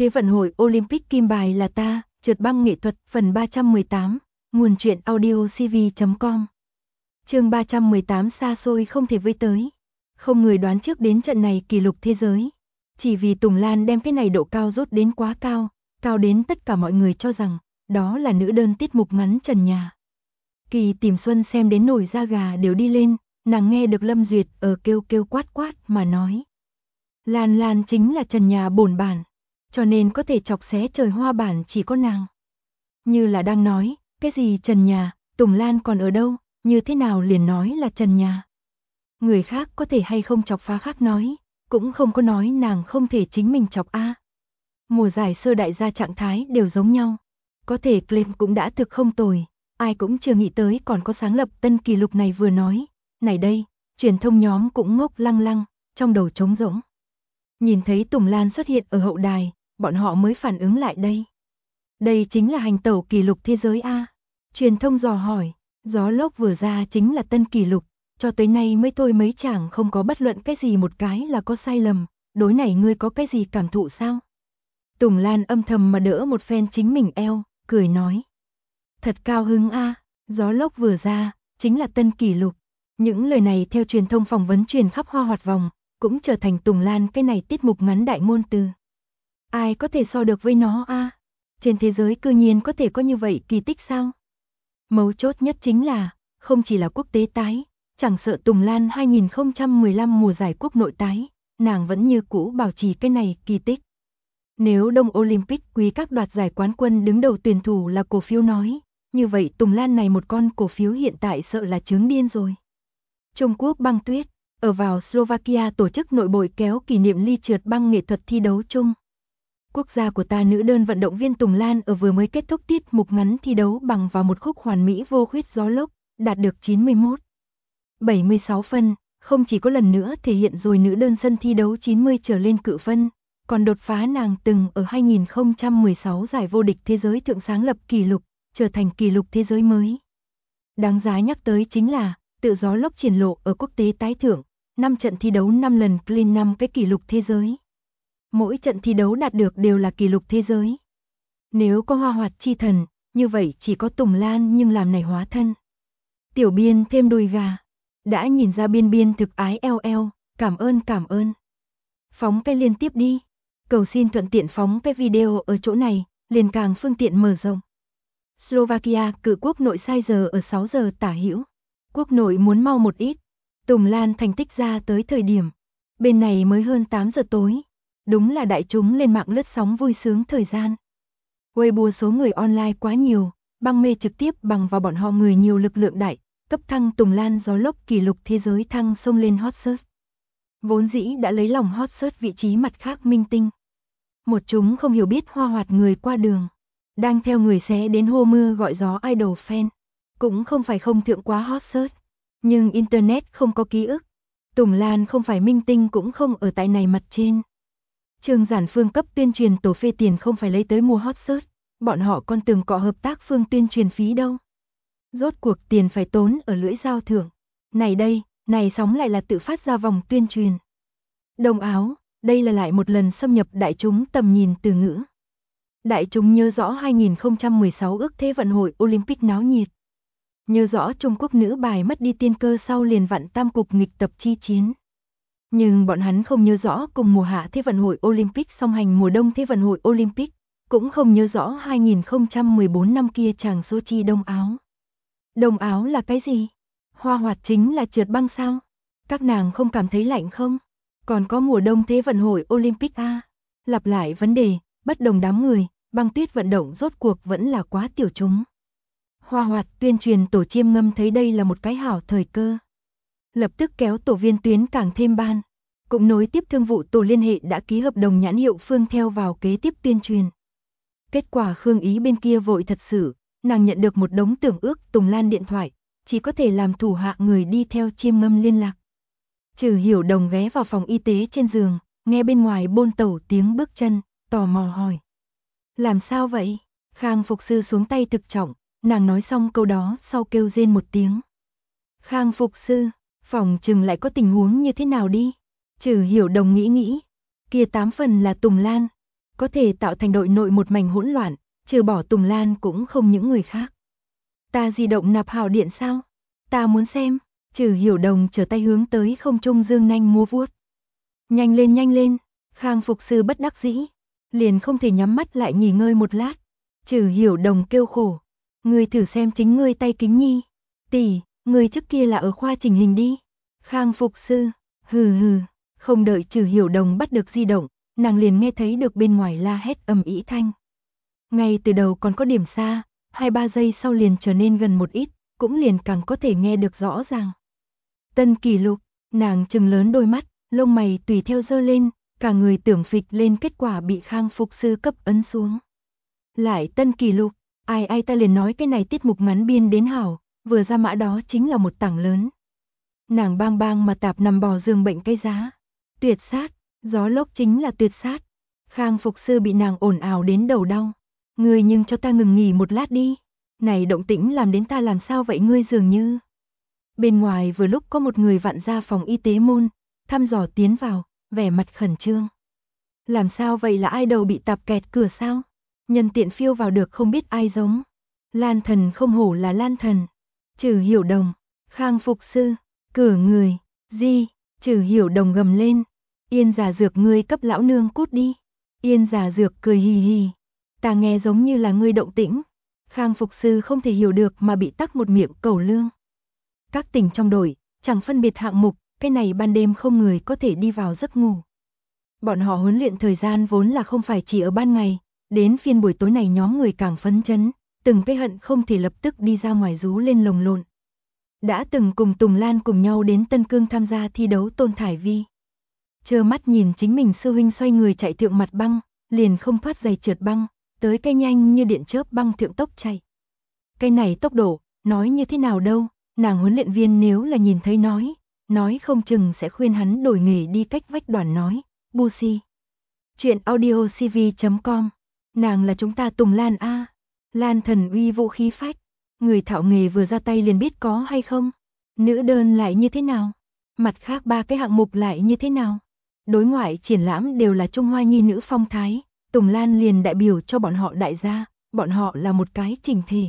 Thế vận hội Olympic kim bài là ta, trượt băng nghệ thuật phần 318, nguồn truyện audio cv.com. Chương 318 xa xôi không thể với tới. Không người đoán trước đến trận này kỷ lục thế giới. Chỉ vì Tùng Lan đem cái này độ cao rốt đến quá cao, cao đến tất cả mọi người cho rằng đó là nữ đơn tiết mục ngắn trần nhà. Kỳ Tìm Xuân xem đến nổi da gà đều đi lên, nàng nghe được Lâm Duyệt ở kêu kêu quát quát mà nói. Lan Lan chính là trần nhà bổn bản, cho nên có thể chọc xé trời hoa bản chỉ có nàng. Như là đang nói, cái gì trần nhà, Tùng Lan còn ở đâu, như thế nào liền nói là trần nhà. Người khác có thể hay không chọc phá khác nói, cũng không có nói nàng không thể chính mình chọc a. Mùa giải sơ đại gia trạng thái đều giống nhau, có thể claim cũng đã thực không tồi, ai cũng chưa nghĩ tới còn có sáng lập tân kỷ lục này vừa nói. Này đây, truyền thông nhóm cũng ngốc lăng lăng, trong đầu trống rỗng. Nhìn thấy Tùng Lan xuất hiện ở hậu đài, bọn họ mới phản ứng lại đây. Đây chính là hành tẩu kỷ lục thế giới a. Truyền thông dò hỏi, gió lốc vừa ra chính là tân kỷ lục, cho tới nay mới thôi mấy chàng không có bất luận cái gì một cái là có sai lầm, đối này ngươi có cái gì cảm thụ sao? Tùng Lan âm thầm mà đỡ một phen chính mình eo, cười nói. Thật cao hứng a, gió lốc vừa ra, chính là tân kỷ lục. Những lời này theo truyền thông phỏng vấn truyền khắp hoa hoạt vòng, cũng trở thành Tùng Lan cái này tiết mục ngắn đại ngôn từ. Ai có thể so được với nó a? Trên thế giới cư nhiên có thể có như vậy kỳ tích sao? Mấu chốt nhất chính là, không chỉ là quốc tế tái, chẳng sợ Tùng Lan 2015 mùa giải quốc nội tái, nàng vẫn như cũ bảo trì cái này kỳ tích. Nếu Đông Olympic quý các đoạt giải quán quân đứng đầu tuyển thủ là cổ phiếu nói, như vậy Tùng Lan này một con cổ phiếu hiện tại sợ là chứng điên rồi. Trung Quốc băng tuyết, ở vào Slovakia tổ chức nội bội kéo kỷ niệm ly trượt băng nghệ thuật thi đấu chung. Quốc gia của ta nữ đơn vận động viên Tùng Lan ở vừa mới kết thúc tiết mục ngắn thi đấu bằng vào một khúc hoàn mỹ vô khuyết gió lốc, đạt được 91,76 phân, không chỉ có lần nữa thể hiện rồi nữ đơn sân thi đấu 90 trở lên cự phân, còn đột phá nàng từng ở 2016 giải vô địch thế giới thượng sáng lập kỷ lục, trở thành kỷ lục thế giới mới. Đáng giá nhắc tới chính là, tự gió lốc triển lộ ở quốc tế tái thưởng, 5 trận thi đấu 5 lần clean 5 cái kỷ lục thế giới. Mỗi trận thi đấu đạt được đều là kỷ lục thế giới. Nếu có hoa hoạt chi thần, như vậy chỉ có Tùng Lan nhưng làm này hóa thân. Tiểu Biên thêm đùi gà. Đã nhìn ra Biên Biên thực ái eo, cảm ơn. Phóng cái liên tiếp đi. Cầu xin thuận tiện phóng cái video ở chỗ này, liền càng phương tiện mở rộng. Slovakia cự quốc nội sai giờ ở 6 giờ tả hữu. Quốc nội muốn mau một ít. Tùng Lan thành tích ra tới thời điểm. Bên này mới hơn 8 giờ tối. Đúng là đại chúng lên mạng lướt sóng vui sướng thời gian. Weibo số người online quá nhiều, băng mê trực tiếp bằng vào bọn họ người nhiều lực lượng đại, cấp thăng Tùng Lan gió lốc kỷ lục thế giới thăng sông lên hot search. Vốn dĩ đã lấy lòng hot search vị trí mặt khác minh tinh. Một chúng không hiểu biết hoa hoạt người qua đường, đang theo người xé đến hô mưa gọi gió idol fan. Cũng không phải không thượng quá hot search, nhưng internet không có ký ức. Tùng Lan không phải minh tinh cũng không ở tại này mặt trên. Trương Giản Phương cấp tuyên truyền tổ phê tiền không phải lấy tới mua hot search, bọn họ còn từng cọ hợp tác phương tuyên truyền phí đâu. Rốt cuộc tiền phải tốn ở lưỡi dao thưởng. Này đây, này sóng lại là tự phát ra vòng tuyên truyền. Đồng áo, đây là lại một lần xâm nhập đại chúng tầm nhìn từ ngữ. Đại chúng nhớ rõ 2016 ước thế vận hội Olympic náo nhiệt. Nhớ rõ Trung Quốc nữ bài mất đi tiên cơ sau liền vặn tam cục nghịch tập chi chiến. Nhưng bọn hắn không nhớ rõ cùng mùa hạ thế vận hội Olympic song hành mùa đông thế vận hội Olympic, cũng không nhớ rõ 2014 năm kia chàng Sochi đông áo. Đông áo là cái gì? Hoa hoạt chính là trượt băng sao? Các nàng không cảm thấy lạnh không? Còn có mùa đông thế vận hội Olympic a. Lặp lại vấn đề, bất đồng đám người, băng tuyết vận động rốt cuộc vẫn là quá tiểu chúng. Hoa hoạt tuyên truyền tổ Chiêm Ngâm thấy đây là một cái hảo thời cơ. Lập tức kéo tổ viên tuyến càng thêm ban. Cũng nối tiếp thương vụ tổ liên hệ đã ký hợp đồng nhãn hiệu Phương theo vào kế tiếp tuyên truyền. Kết quả Khương Ý bên kia vội thật sự, nàng nhận được một đống tưởng ước Tùng Lan điện thoại, chỉ có thể làm thủ hạ người đi theo Chiêm Ngâm liên lạc. Trừ Hiểu Đồng ghé vào phòng y tế trên giường, nghe bên ngoài bôn tẩu tiếng bước chân, tò mò hỏi. Làm sao vậy? Khang Phục Sư xuống tay thực trọng, nàng nói xong câu đó sau kêu rên một tiếng. Khang Phục Sư, phòng chừng lại có tình huống như thế nào đi? Trừ Hiểu Đồng nghĩ, kia 8 phần là Tùng Lan, có thể tạo thành đội nội một mảnh hỗn loạn, trừ bỏ Tùng Lan cũng không những người khác. Ta di động nạp hào điện sao? Ta muốn xem. Trừ Hiểu Đồng trở tay hướng tới không trung dương nanh múa vuốt. Nhanh lên, Khang Phục Sư bất đắc dĩ, liền không thể nhắm mắt lại nghỉ ngơi một lát. Trừ Hiểu Đồng kêu khổ, ngươi thử xem chính ngươi tay kính nhi. Tỷ, ngươi trước kia là ở khoa chỉnh hình đi. Khang Phục Sư, hừ, không đợi Trừ Hiểu Đồng bắt được di động, nàng liền nghe thấy được bên ngoài la hét ầm ĩ thanh. Ngay từ đầu còn có điểm xa, 2-3 giây sau liền trở nên gần một ít, cũng liền càng có thể nghe được rõ ràng. Tân kỷ lục, nàng trừng lớn đôi mắt, lông mày tùy theo giơ lên, cả người tưởng phịch lên, kết quả bị Khang Phục Sư cấp ấn xuống. Lại tân kỷ lục, ai ta liền nói cái này tiết mục ngắn biên đến hảo, vừa ra mã đó chính là một tảng lớn. Nàng bang bang mà tạp nằm bò giường bệnh cái giá. Tuyệt sát, gió lốc chính là tuyệt sát. Khang Phục Sư bị nàng ồn ào đến đầu đau. Ngươi nhưng cho ta ngừng nghỉ một lát đi. Này động tĩnh làm đến ta làm sao vậy ngươi dường như. Bên ngoài vừa lúc có một người vặn ra phòng y tế môn, thăm dò tiến vào, vẻ mặt khẩn trương. Làm sao vậy, là ai đầu bị tạp kẹt cửa sao? Nhân tiện phiêu vào được không biết ai giống. Lan Thần không hổ là Lan Thần. Trừ Hiểu Đồng, Khang Phục Sư, cửa người, di, Trừ Hiểu Đồng gầm lên. Yên Giả Dược, ngươi cấp lão nương cút đi. Yên Giả Dược cười hì hì. Ta nghe giống như là ngươi động tĩnh. Khang Phục Sư không thể hiểu được mà bị tắc một miệng cẩu lương. Các tỉnh trong đội, chẳng phân biệt hạng mục, cái này ban đêm không người có thể đi vào giấc ngủ. Bọn họ huấn luyện thời gian vốn là không phải chỉ ở ban ngày, đến phiên buổi tối này nhóm người càng phấn chấn, từng cái hận không thể lập tức đi ra ngoài rú lên lồng lộn. Đã từng cùng Tùng Lan cùng nhau đến Tân Cương tham gia thi đấu Tôn Thải Vi. Trơ mắt nhìn chính mình sư huynh xoay người chạy thượng mặt băng, liền không thoát giày trượt băng, tới cái nhanh như điện chớp băng thượng tốc chạy. Cái này tốc độ, nói như thế nào đâu, nàng huấn luyện viên nếu là nhìn thấy nói không chừng sẽ khuyên hắn đổi nghề đi cách vách đoàn nói, bu si. Chuyện audio cv.com, nàng là chúng ta Tùng Lan a. Lan Thần uy vũ khí phách, người thạo nghề vừa ra tay liền biết có hay không. Nữ đơn lại như thế nào? Mặt khác 3 cái hạng mục lại như thế nào? Đối ngoại triển lãm đều là Trung Hoa nhi nữ phong thái, Tùng Lan liền đại biểu cho bọn họ đại gia, bọn họ là một cái chỉnh thể.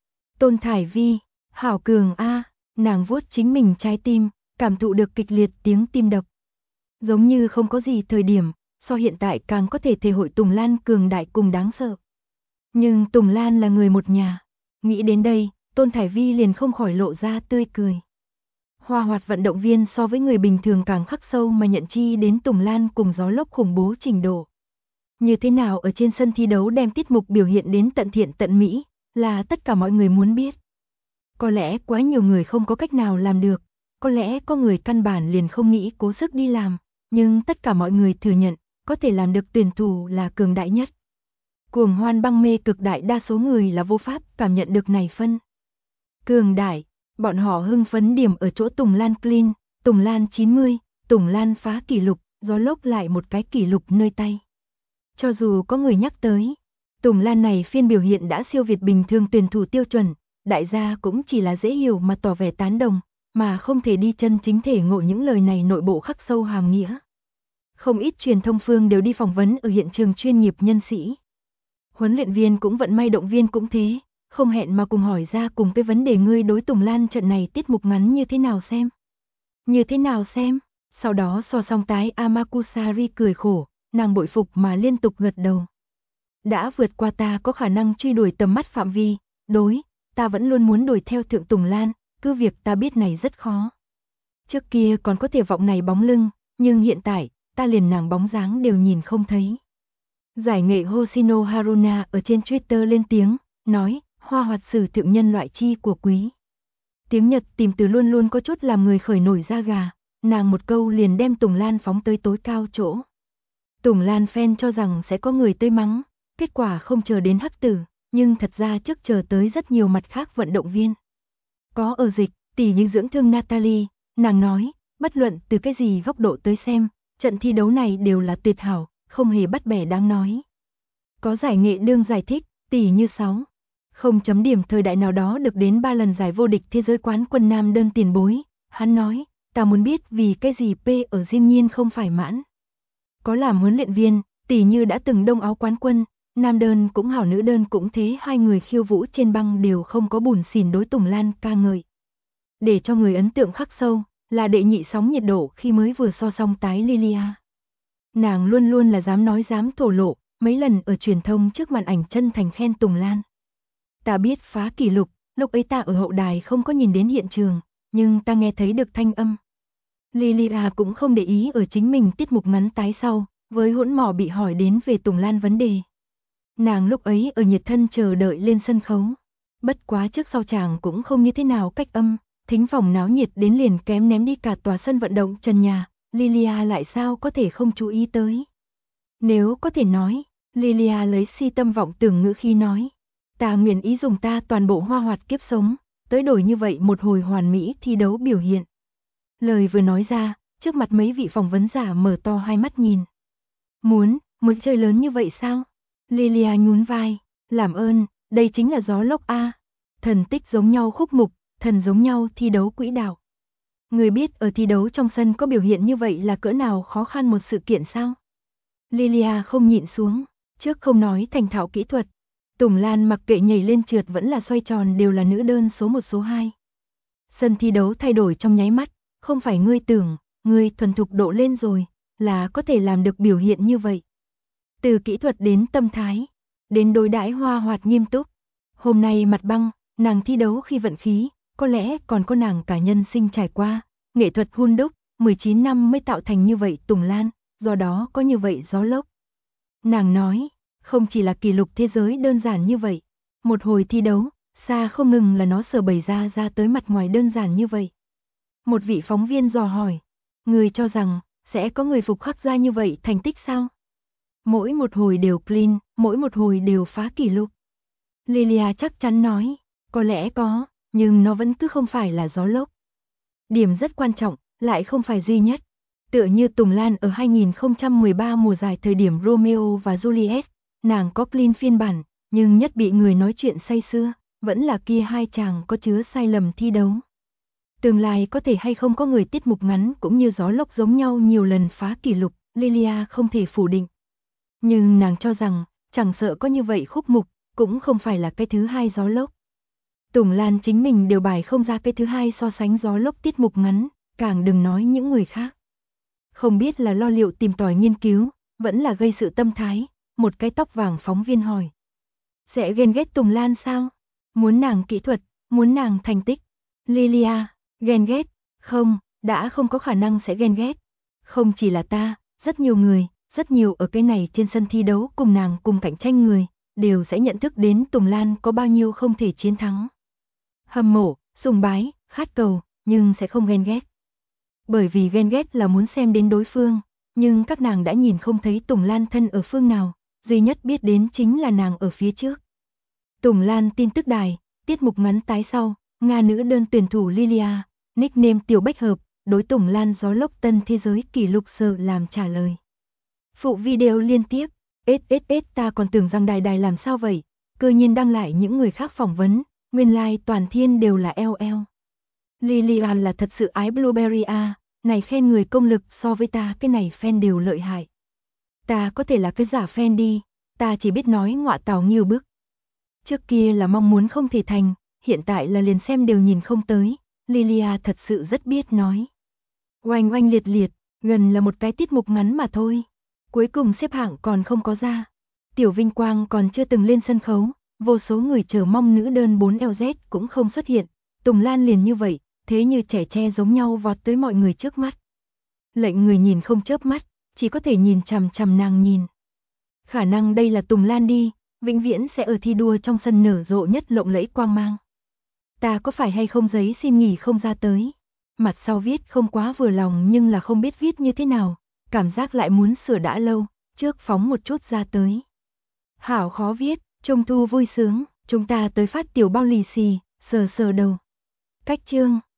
Tôn Thải Vi, hảo cường a, nàng vuốt chính mình trái tim, cảm thụ được kịch liệt tiếng tim đập. Giống như không có gì thời điểm, so hiện tại càng có thể thể hội Tùng Lan cường đại cùng đáng sợ. Nhưng Tùng Lan là người một nhà. Nghĩ đến đây, Tôn Thải Vi liền không khỏi lộ ra tươi cười. Hoa hoạt vận động viên so với người bình thường càng khắc sâu mà nhận chi đến Tùng Lan cùng gió lốc khủng bố trình độ. Như thế nào ở trên sân thi đấu đem tiết mục biểu hiện đến tận thiện tận mỹ, là tất cả mọi người muốn biết. Có lẽ quá nhiều người không có cách nào làm được, có lẽ có người căn bản liền không nghĩ cố sức đi làm, nhưng tất cả mọi người thừa nhận, có thể làm được tuyển thủ là cường đại nhất. Cuồng hoan băng mê cực đại đa số người là vô pháp cảm nhận được này phân. Cường đại, bọn họ hưng phấn điểm ở chỗ Tùng Lan clean, Tùng Lan 90, Tùng Lan phá kỷ lục, gió lốc lại một cái kỷ lục nơi tay. Cho dù có người nhắc tới, Tùng Lan này phiên biểu hiện đã siêu việt bình thường tuyển thủ tiêu chuẩn, đại gia cũng chỉ là dễ hiểu mà tỏ vẻ tán đồng, mà không thể đi chân chính thể ngộ những lời này nội bộ khắc sâu hàm nghĩa. Không ít truyền thông phương đều đi phỏng vấn ở hiện trường chuyên nghiệp nhân sĩ. Huấn luyện viên cũng vận may động viên cũng thế, không hẹn mà cùng hỏi ra cùng cái vấn đề ngươi đối Tùng Lan trận này tiết mục ngắn như thế nào xem. Như thế nào xem, sau đó so song tái Amakusari cười khổ, nàng bội phục mà liên tục gật đầu. Đã vượt qua ta có khả năng truy đuổi tầm mắt phạm vi, đối, ta vẫn luôn muốn đuổi theo thượng Tùng Lan, cứ việc ta biết này rất khó. Trước kia còn có thể vọng này bóng lưng, nhưng hiện tại, ta liền nàng bóng dáng đều nhìn không thấy. Giải nghệ Hoshino Haruna ở trên Twitter lên tiếng, nói, hoa hoạt sử thượng nhân loại chi của quý. Tiếng Nhật tìm từ luôn luôn có chút làm người khởi nổi da gà, nàng một câu liền đem Tùng Lan phóng tới tối cao chỗ. Tùng Lan fan cho rằng sẽ có người tươi mắng, kết quả không chờ đến hắc tử, nhưng thật ra trước chờ tới rất nhiều mặt khác vận động viên. Có ở dịch, tỷ như dưỡng thương Natalie, nàng nói, bất luận từ cái gì góc độ tới xem, trận thi đấu này đều là tuyệt hảo, không hề bắt bẻ đáng nói. Có giải nghệ đương giải thích, tỷ như 6. Không chấm điểm thời đại nào đó được đến 3 lần giải vô địch thế giới quán quân nam đơn tiền bối, hắn nói, ta muốn biết vì cái gì P ở Diên Nhiên không phải mãn. Có làm huấn luyện viên, Tỷ như đã từng đông áo quán quân, nam đơn cũng hảo nữ đơn cũng thế, hai người khiêu vũ trên băng đều không có bủn xỉn đối Tùng Lan ca ngợi. Để cho người ấn tượng khắc sâu, là đệ nhị sóng nhiệt độ khi mới vừa so xong tái Lilia. Nàng luôn luôn là dám nói dám thổ lộ, mấy lần ở truyền thông trước màn ảnh chân thành khen Tùng Lan. Ta biết phá kỷ lục, lúc ấy ta ở hậu đài không có nhìn đến hiện trường, nhưng ta nghe thấy được thanh âm. Lilia cũng không để ý ở chính mình tiết mục ngắn tái sau, với hỗn mỏ bị hỏi đến về Tùng Lan vấn đề. Nàng lúc ấy ở nhiệt thân chờ đợi lên sân khấu. Bất quá trước sau chàng cũng không như thế nào cách âm, thính phòng náo nhiệt đến liền kém ném đi cả tòa sân vận động trần nhà, Lilia lại sao có thể không chú ý tới. Nếu có thể nói, Lilia lấy si tâm vọng tưởng ngữ khi nói, ta nguyện ý dùng ta toàn bộ hoa hoạt kiếp sống, tới đổi như vậy một hồi hoàn mỹ thi đấu biểu hiện. Lời vừa nói ra, trước mặt mấy vị phỏng vấn giả mở to hai mắt nhìn. Muốn chơi lớn như vậy sao? Lilia nhún vai, làm ơn, đây chính là gió lốc A. Thần tích giống nhau khúc mục, thần giống nhau thi đấu quỹ đạo. Người biết ở thi đấu trong sân có biểu hiện như vậy là cỡ nào khó khăn một sự kiện sao? Lilia không nhịn xuống, trước không nói thành thạo kỹ thuật. Tùng Lan mặc kệ nhảy lên trượt vẫn là xoay tròn đều là nữ đơn số 1 số 2. Sân thi đấu thay đổi trong nháy mắt, không phải ngươi tưởng, ngươi thuần thục độ lên rồi, là có thể làm được biểu hiện như vậy. Từ kỹ thuật đến tâm thái, đến đối đãi hoa hoạt nghiêm túc. Hôm nay mặt băng, nàng thi đấu khi vận khí, có lẽ còn có nàng cả nhân sinh trải qua, nghệ thuật hun đúc, 19 năm mới tạo thành như vậy Tùng Lan, do đó có như vậy gió lốc. Nàng nói, không chỉ là kỷ lục thế giới đơn giản như vậy, một hồi thi đấu, xa không ngừng là nó sở bày ra tới mặt ngoài đơn giản như vậy. Một vị phóng viên dò hỏi, người cho rằng, sẽ có người phục khắc ra như vậy thành tích sao? Mỗi một hồi đều clean, mỗi một hồi đều phá kỷ lục. Lilia chắc chắn nói, có lẽ có, nhưng nó vẫn cứ không phải là gió lốc. Điểm rất quan trọng, lại không phải duy nhất. Tựa như Tùng Lan ở 2013 mùa giải thời điểm Romeo và Juliet, nàng có clean phiên bản, nhưng nhất bị người nói chuyện say sưa, vẫn là kia hai chàng có chứa sai lầm thi đấu. Tương lai có thể hay không có người tiết mục ngắn cũng như gió lốc giống nhau nhiều lần phá kỷ lục, Lilia không thể phủ định. Nhưng nàng cho rằng, chẳng sợ có như vậy khúc mục, cũng không phải là cái thứ hai gió lốc. Tùng Lan chính mình đều bài không ra cái thứ hai so sánh gió lốc tiết mục ngắn, càng đừng nói những người khác. Không biết là lo liệu tìm tòi nghiên cứu, vẫn là gây sự tâm thái, một cái tóc vàng phóng viên hỏi. Sẽ ghen ghét Tùng Lan sao? Muốn nàng kỹ thuật, muốn nàng thành tích. Lilia, ghen ghét, không, đã không có khả năng sẽ ghen ghét. Không chỉ là ta, rất nhiều người, rất nhiều ở cái này trên sân thi đấu cùng nàng cùng cạnh tranh người, đều sẽ nhận thức đến Tùng Lan có bao nhiêu không thể chiến thắng. Hâm mộ, sùng bái, khát cầu, nhưng sẽ không ghen ghét. Bởi vì ghen ghét là muốn xem đến đối phương, nhưng các nàng đã nhìn không thấy Tùng Lan thân ở phương nào, duy nhất biết đến chính là nàng ở phía trước. Tùng Lan tin tức đài, tiết mục ngắn tái sau, Nga nữ đơn tuyển thủ Lilia, nickname Tiểu Bách Hợp, đối Tùng Lan gió lốc tân thế giới kỷ lục sở làm trả lời. Phụ video liên tiếp, SSS ta còn tưởng rằng đài làm sao vậy, cơ nhiên đăng lại những người khác phỏng vấn, nguyên lai toàn thiên đều là LL. Lilian là thật sự ái Blueberry à, này khen người công lực so với ta cái này fan đều lợi hại. Ta có thể là cái giả fan đi, ta chỉ biết nói ngọa tào nghiêu bức. Trước kia là mong muốn không thể thành, hiện tại là liền xem đều nhìn không tới, Lilia thật sự rất biết nói. Oanh oanh liệt liệt, gần là một cái tiết mục ngắn mà thôi. Cuối cùng xếp hạng còn không có ra. Tiểu Vinh Quang còn chưa từng lên sân khấu, vô số người chờ mong nữ đơn 4LZ cũng không xuất hiện. Tùng Lan liền như vậy, thế như trẻ tre giống nhau vọt tới mọi người trước mắt. Lệnh người nhìn không chớp mắt, chỉ có thể nhìn chằm chằm nàng nhìn. Khả năng đây là Tùng Lan đi, vĩnh viễn sẽ ở thi đua trong sân nở rộ nhất lộng lẫy quang mang. Ta có phải hay không giấy xin nghỉ không ra tới. Mặt sau viết không quá vừa lòng nhưng là không biết viết như thế nào, cảm giác lại muốn sửa đã lâu, trước phóng một chút ra tới. Hảo khó viết, Trung thu vui sướng, chúng ta tới phát tiểu bao lì xì, sờ đầu. Cách chương